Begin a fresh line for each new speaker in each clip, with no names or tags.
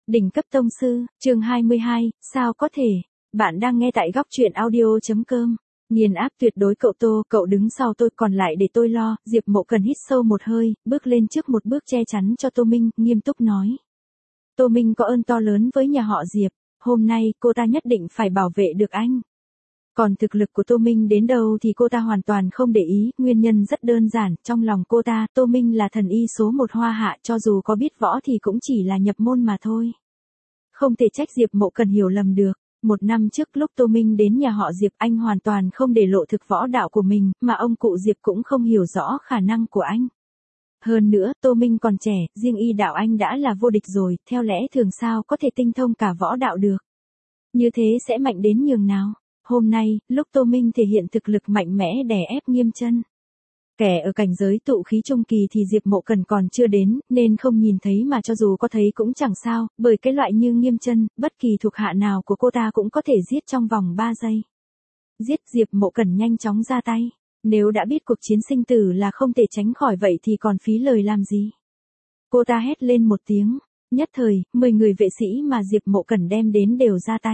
Đỉnh cấp tông sư, chương 22, sao có thể? Bạn đang nghe tại góc truyện audio.com. Nghiền áp tuyệt đối cậu đứng sau tôi còn lại để tôi lo. Diệp Mộ Cần hít sâu một hơi, bước lên trước một bước che chắn cho Tô Minh, nghiêm túc nói. Tô Minh có ơn to lớn với nhà họ Diệp, hôm nay cô ta nhất định phải bảo vệ được anh. Còn thực lực của Tô Minh đến đâu thì cô ta hoàn toàn không để ý, nguyên nhân rất đơn giản, trong lòng cô ta, Tô Minh là thần y số một Hoa Hạ, cho dù có biết võ thì cũng chỉ là nhập môn mà thôi. Không thể trách Diệp Mộ Cần hiểu lầm được. Một năm trước lúc Tô Minh đến nhà họ Diệp, anh hoàn toàn không để lộ thực võ đạo của mình, mà ông cụ Diệp cũng không hiểu rõ khả năng của anh. Hơn nữa, Tô Minh còn trẻ, riêng y đạo anh đã là vô địch rồi, theo lẽ thường sao có thể tinh thông cả võ đạo được. Như thế sẽ mạnh đến nhường nào. Hôm nay, lúc Tô Minh thể hiện thực lực mạnh mẽ đè ép Nghiêm Chân. Kẻ ở cảnh giới tụ khí trung kỳ thì Diệp Mộ Cần còn chưa đến, nên không nhìn thấy, mà cho dù có thấy cũng chẳng sao, bởi cái loại như Nghiêm Chân, bất kỳ thuộc hạ nào của cô ta cũng có thể giết trong vòng 3 giây. Giết, Diệp Mộ Cần nhanh chóng ra tay. Nếu đã biết cuộc chiến sinh tử là không thể tránh khỏi vậy thì còn phí lời làm gì. Cô ta hét lên một tiếng, nhất thời, 10 người vệ sĩ mà Diệp Mộ Cần đem đến đều ra tay.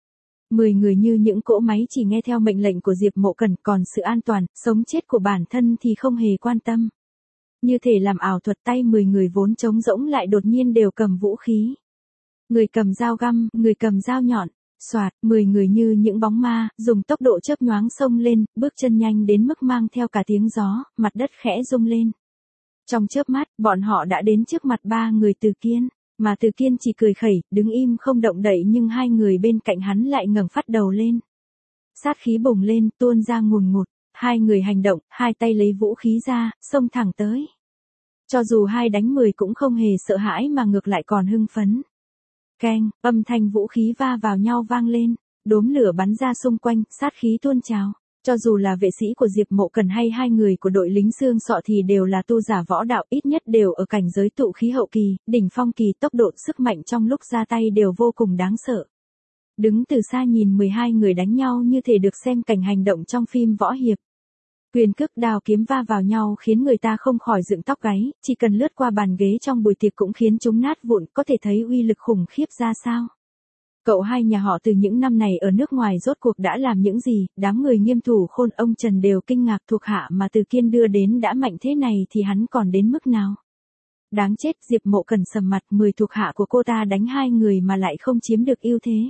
10 người như những cỗ máy chỉ nghe theo mệnh lệnh của Diệp Mộ Cần, còn sự an toàn, sống chết của bản thân thì không hề quan tâm. Như thể làm ảo thuật, tay 10 người vốn trống rỗng lại đột nhiên đều cầm vũ khí. Người cầm dao găm, người cầm dao nhọn, xoạt, 10 người như những bóng ma, dùng tốc độ chớp nhoáng xông lên, bước chân nhanh đến mức mang theo cả tiếng gió, mặt đất khẽ rung lên. Trong chớp mắt, bọn họ đã đến trước mặt 3 người Từ Kiên. Mà Từ Kiên chỉ cười khẩy, đứng im không động đậy, nhưng 2 người bên cạnh hắn lại ngẩng phát đầu lên. Sát khí bùng lên, tuôn ra ngùn ngụt, 2 người hành động, 2 tay lấy vũ khí ra, xông thẳng tới. Cho dù 2 đánh 10 cũng không hề sợ hãi mà ngược lại còn hưng phấn. Keng, âm thanh vũ khí va vào nhau vang lên, đốm lửa bắn ra xung quanh, sát khí tuôn trào. Cho dù là vệ sĩ của Diệp Mộ Cần hay 2 người của đội lính xương sọ thì đều là tu giả võ đạo, ít nhất đều ở cảnh giới tụ khí hậu kỳ, đỉnh phong kỳ, tốc độ sức mạnh trong lúc ra tay đều vô cùng đáng sợ. Đứng từ xa nhìn 12 người đánh nhau như thể được xem cảnh hành động trong phim võ hiệp. Quyền cước đao kiếm va vào nhau khiến người ta không khỏi dựng tóc gáy, chỉ cần lướt qua bàn ghế trong buổi tiệc cũng khiến chúng nát vụn, có thể thấy uy lực khủng khiếp ra sao. Cậu hai nhà họ Từ những năm này ở nước ngoài rốt cuộc đã làm những gì, đám người Nghiêm thủ khôn ông Trần đều kinh ngạc, thuộc hạ mà Từ Kiên đưa đến đã mạnh thế này thì hắn còn đến mức nào. Đáng chết, Diệp Mộ Cần sầm mặt, 10 thuộc hạ của cô ta đánh 2 người mà lại không chiếm được ưu thế.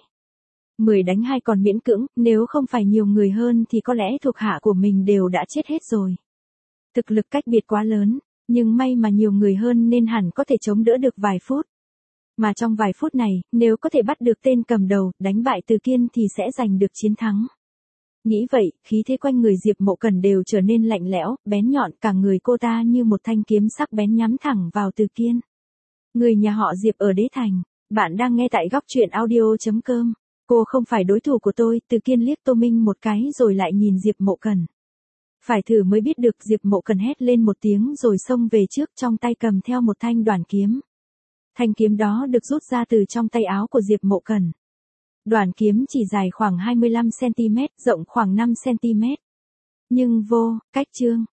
10 đánh 2 còn miễn cưỡng, nếu không phải nhiều người hơn thì có lẽ thuộc hạ của mình đều đã chết hết rồi. Thực lực cách biệt quá lớn, nhưng may mà nhiều người hơn nên hẳn có thể chống đỡ được vài phút. Mà trong vài phút này, nếu có thể bắt được tên cầm đầu, đánh bại Từ Kiên thì sẽ giành được chiến thắng. Nghĩ vậy, khí thế quanh người Diệp Mộ Cần đều trở nên lạnh lẽo, bén nhọn, cả người cô ta như một thanh kiếm sắc bén nhắm thẳng vào Từ Kiên. Người nhà họ Diệp ở Đế Thành, bạn đang nghe tại góc truyện audio.com. Cô không phải đối thủ của tôi, Từ Kiên liếc Tô Minh một cái rồi lại nhìn Diệp Mộ Cần. Phải thử mới biết được, Diệp Mộ Cần hét lên một tiếng rồi xông về trước, trong tay cầm theo một thanh đoản kiếm. Thanh kiếm đó được rút ra từ trong tay áo của Diệp Mộ Cần. Đoản kiếm chỉ dài khoảng 25cm, rộng khoảng 5cm. Nhưng vô, cách chương,